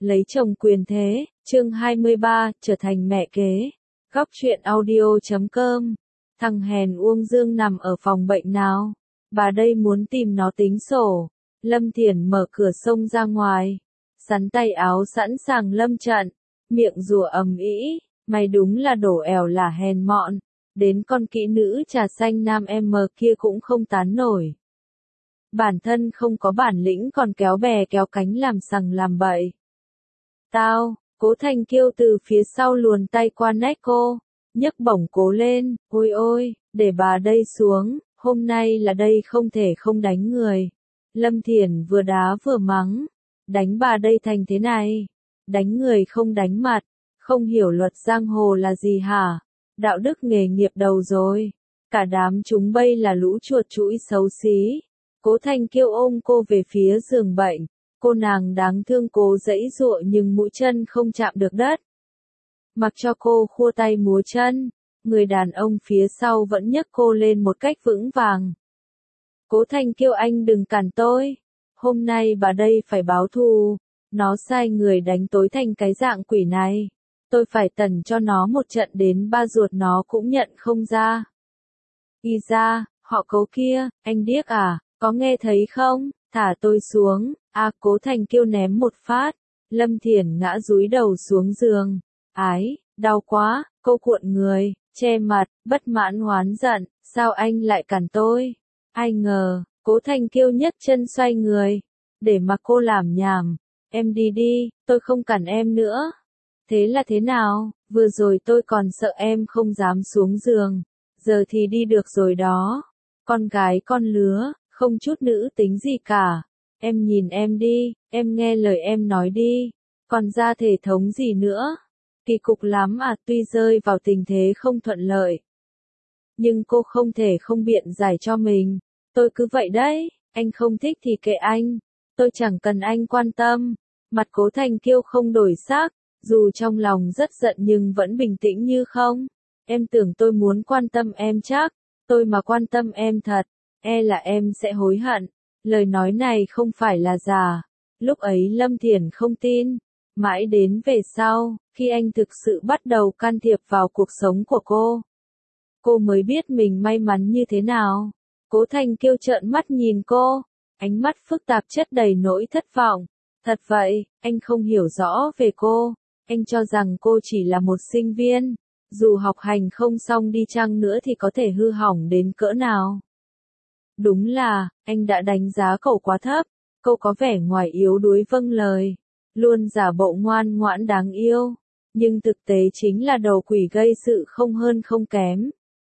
Lấy chồng quyền thế, chương 23, trở thành mẹ kế. Góc truyện audio.com. Thằng hèn Uông Dương nằm ở phòng bệnh nào? Bà đây muốn tìm nó tính sổ. Lâm Thiển mở cửa xông ra ngoài. Sắn tay áo sẵn sàng lâm trận. Miệng rủa ầm ĩ. Mày đúng là đổ ẻo là hèn mọn. Đến con kỹ nữ trà xanh nam em kia cũng không tán nổi. Bản thân không có bản lĩnh còn kéo bè kéo cánh làm sằng làm bậy. Tao, Cố Thành Kiêu từ phía sau luồn tay qua nách cô, nhấc bổng Cố lên, ôi ôi, để bà đây xuống, hôm nay là đây không thể không đánh người. Lâm Thiển vừa đá vừa mắng, đánh bà đây thành thế này, đánh người không đánh mặt, không hiểu luật giang hồ là gì hả, đạo đức nghề nghiệp đầu rồi, cả đám chúng bây là lũ chuột chũi xấu xí. Cố Thành Kiêu ôm cô về phía giường bệnh. Cô nàng đáng thương cố giãy giụa nhưng mũi chân không chạm được đất. Mặc cho cô khua tay múa chân, người đàn ông phía sau vẫn nhấc cô lên một cách vững vàng. Cố Thành Kiêu anh đừng cản tôi. Hôm nay bà đây phải báo thù. Nó sai người đánh tối thành cái dạng quỷ này. Tôi phải tẩn cho nó một trận đến ba ruột nó cũng nhận không ra. Y ra, họ Cố kia, anh điếc à, có nghe thấy không? Thả tôi xuống. Cố Thành Kiêu ném một phát. Lâm Thiển ngã dúi đầu xuống giường. Ái, đau quá, cô cuộn người, che mặt, bất mãn hoán giận, sao anh lại cản tôi? Ai ngờ, Cố Thành Kiêu nhấc chân xoay người, để mặc cô làm nhảm. Em đi đi, tôi không cản em nữa. Thế là thế nào, vừa rồi tôi còn sợ em không dám xuống giường, giờ thì đi được rồi đó. Con gái con lứa, không chút nữ tính gì cả. Em nhìn em đi, em nghe lời em nói đi, còn ra thể thống gì nữa. Kỳ cục lắm à, tuy rơi vào tình thế không thuận lợi. Nhưng cô không thể không biện giải cho mình. Tôi cứ vậy đấy, anh không thích thì kệ anh. Tôi chẳng cần anh quan tâm. Mặt Cố Thành Kiêu không đổi sắc, dù trong lòng rất giận nhưng vẫn bình tĩnh như không. Em tưởng tôi muốn quan tâm em chắc, tôi mà quan tâm em thật, e là em sẽ hối hận. Lời nói này không phải là giả. Lúc ấy Lâm Thiển không tin. Mãi đến về sau, khi anh thực sự bắt đầu can thiệp vào cuộc sống của cô mới biết mình may mắn như thế nào. Cố Thành Kiêu trợn mắt nhìn cô, ánh mắt phức tạp chất đầy nỗi thất vọng. Thật vậy, anh không hiểu rõ về cô. Anh cho rằng cô chỉ là một sinh viên. Dù học hành không xong đi chăng nữa thì có thể hư hỏng đến cỡ nào. Đúng là, anh đã đánh giá cậu quá thấp, cậu có vẻ ngoài yếu đuối vâng lời, luôn giả bộ ngoan ngoãn đáng yêu, nhưng thực tế chính là đầu quỷ gây sự không hơn không kém.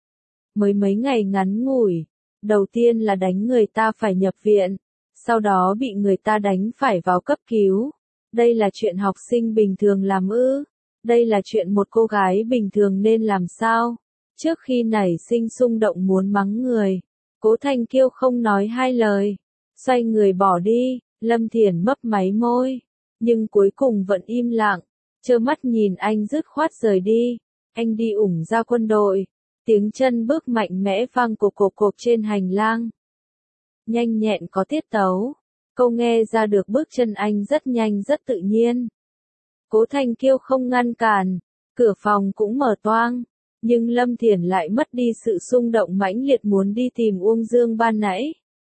Mới mấy ngày ngắn ngủi, đầu tiên là đánh người ta phải nhập viện, sau đó bị người ta đánh phải vào cấp cứu. Đây là chuyện học sinh bình thường làm ư? Đây là chuyện một cô gái bình thường nên làm sao? Trước khi nảy sinh xung động muốn mắng người, Cố Thành Kiêu không nói hai lời, xoay người bỏ đi. Lâm Thiển mấp máy môi, nhưng cuối cùng vẫn im lặng, trơ mắt nhìn anh dứt khoát rời đi. Anh đi ủng ra quân đội, tiếng chân bước mạnh mẽ vang cộp cộp cộp trên hành lang. Nhanh nhẹn có tiết tấu, cô nghe ra được bước chân anh rất nhanh rất tự nhiên. Cố Thành Kiêu không ngăn cản, cửa phòng cũng mở toang. Nhưng Lâm Thiển lại mất đi sự xung động mãnh liệt muốn đi tìm Uông Dương ban nãy.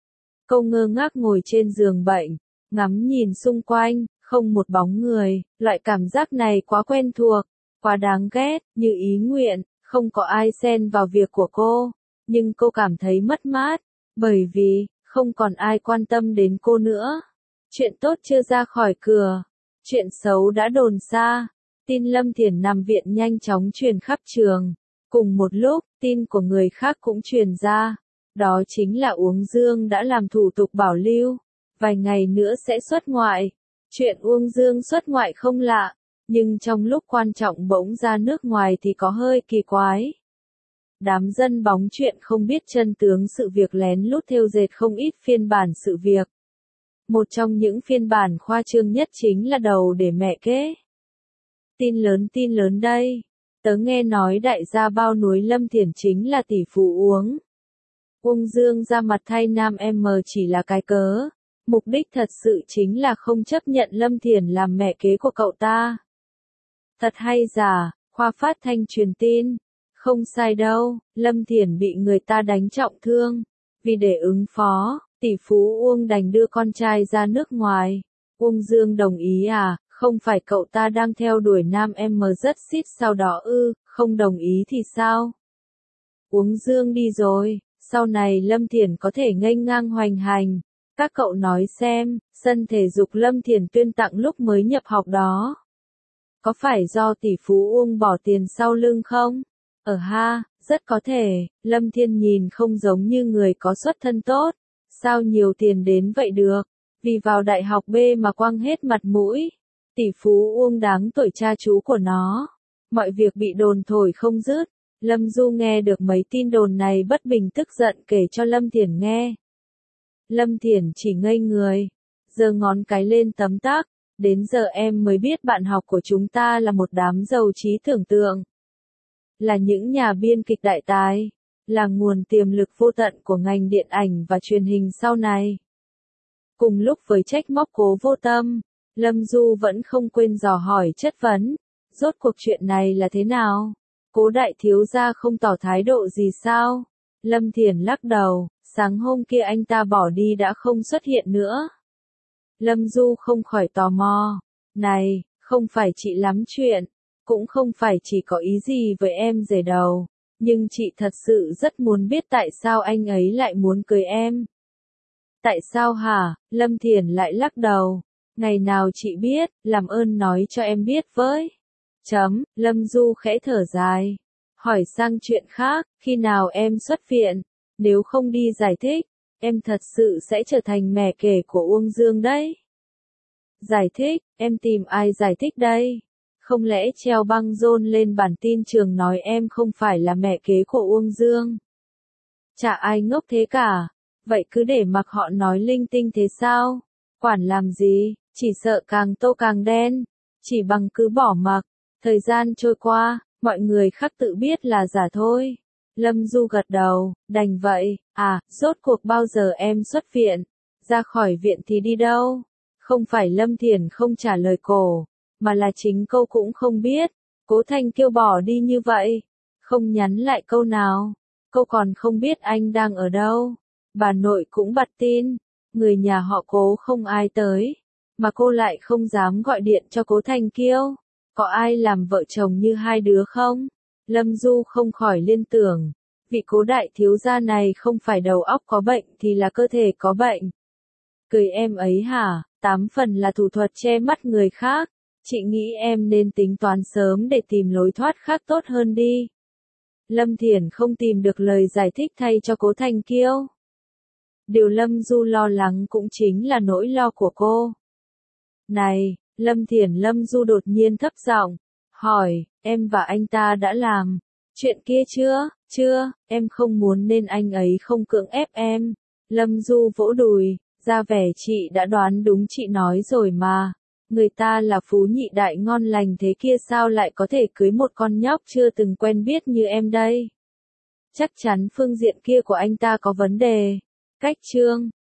Cô ngơ ngác ngồi trên giường bệnh, ngắm nhìn xung quanh, không một bóng người, loại cảm giác này quá quen thuộc, quá đáng ghét, như ý nguyện, không có ai xen vào việc của cô, nhưng cô cảm thấy mất mát, bởi vì, không còn ai quan tâm đến cô nữa. Chuyện tốt chưa ra khỏi cửa, chuyện xấu đã đồn xa. Tin Lâm Thiển nằm viện nhanh chóng truyền khắp trường. Cùng một lúc, tin của người khác cũng truyền ra. Đó chính là Uông Dương đã làm thủ tục bảo lưu. Vài ngày nữa sẽ xuất ngoại. Chuyện Uông Dương xuất ngoại không lạ. Nhưng trong lúc quan trọng bỗng ra nước ngoài thì có hơi kỳ quái. Đám dân bóng chuyện không biết chân tướng sự việc lén lút thêu dệt không ít phiên bản sự việc. Một trong những phiên bản khoa trương nhất chính là đầu để mẹ kế. Tin lớn đây. Tớ nghe nói đại gia bao núi Lâm Thiển chính là tỷ phú Uông Dương ra mặt thay nam em chỉ là cái cớ. Mục đích thật sự chính là không chấp nhận Lâm Thiển làm mẹ kế của cậu ta. Thật hay giả, khoa phát thanh truyền tin. Không sai đâu, Lâm Thiển bị người ta đánh trọng thương. Vì để ứng phó, tỷ phú Uông đành đưa con trai ra nước ngoài. Uông Dương đồng ý à, không phải cậu ta đang theo đuổi nam em rất xít sau đó ư, không đồng ý thì sao? Uông Dương đi rồi, sau này Lâm Thiển có thể nghênh ngang hoành hành. Các cậu nói xem, sân thể dục Lâm Thiển tuyên tặng lúc mới nhập học đó. Có phải do tỷ phú Uông bỏ tiền sau lưng không? Ha, rất có thể, Lâm Thiên nhìn không giống như người có xuất thân tốt. Sao nhiều tiền đến vậy được? Vì vào đại học B mà quăng hết mặt mũi. Tỷ phú Uông đáng tuổi cha chú của nó. Mọi việc bị đồn thổi không dứt. Lâm Du nghe được mấy tin đồn này bất bình tức giận kể cho Lâm Thiển nghe. Lâm Thiển chỉ ngây người, giơ ngón cái lên tấm tắc, đến giờ em mới biết bạn học của chúng ta là một đám giàu trí tưởng tượng. Là những nhà biên kịch đại tài, là nguồn tiềm lực vô tận của ngành điện ảnh và truyền hình sau này. Cùng lúc với trách móc Cố Vô Tâm, Lâm Du vẫn không quên dò hỏi chất vấn, rốt cuộc chuyện này là thế nào? Cố đại thiếu gia không tỏ thái độ gì sao? Lâm Thiển lắc đầu, sáng hôm kia anh ta bỏ đi đã không xuất hiện nữa. Lâm Du không khỏi tò mò, này, không phải chị lắm chuyện, cũng không phải chỉ có ý gì với em rể đầu, nhưng chị thật sự rất muốn biết tại sao anh ấy lại muốn cưới em. Tại sao hả? Lâm Thiển lại lắc đầu, ngày nào chị biết, làm ơn nói cho em biết với. Lâm Du khẽ thở dài, hỏi sang chuyện khác, khi nào em xuất viện, nếu không đi giải thích, em thật sự sẽ trở thành mẹ kể của Uông Dương đấy. Giải thích, em tìm ai giải thích đây? Không lẽ treo băng rôn lên bản tin trường nói em không phải là mẹ kế của Uông Dương? Chả ai ngốc thế cả, vậy cứ để mặc họ nói linh tinh thế sao? Quản làm gì, chỉ sợ càng tô càng đen, chỉ bằng cứ bỏ mặc. Thời gian trôi qua, mọi người khác tự biết là giả thôi. Lâm Du gật đầu, đành vậy, rốt cuộc bao giờ em xuất viện? Ra khỏi viện thì đi đâu? Không phải Lâm Thiển không trả lời cô, mà là chính cô cũng không biết. Cố Thanh kêu bỏ đi như vậy, không nhắn lại câu nào. Cô còn không biết anh đang ở đâu. Bà nội cũng bật tin, người nhà họ Cố không ai tới, mà cô lại không dám gọi điện cho Cố Thanh Kiêu. Có ai làm vợ chồng như hai đứa không? Lâm Du không khỏi liên tưởng, vị Cố đại thiếu gia này không phải đầu óc có bệnh thì là cơ thể có bệnh. Cười em ấy hả, 8 phần là thủ thuật che mắt người khác, chị nghĩ em nên tính toán sớm để tìm lối thoát khác tốt hơn đi. Lâm Thiển không tìm được lời giải thích thay cho Cố Thanh Kiêu. Điều Lâm Du lo lắng cũng chính là nỗi lo của cô. Này, Lâm Du đột nhiên thấp giọng, hỏi, em và anh ta đã làm chuyện kia chưa? Chưa, em không muốn nên anh ấy không cưỡng ép em. Lâm Du vỗ đùi, ra vẻ chị đã đoán đúng chị nói rồi mà. Người ta là phú nhị đại ngon lành thế kia sao lại có thể cưới một con nhóc chưa từng quen biết như em đây? Chắc chắn phương diện kia của anh ta có vấn đề. Cách chương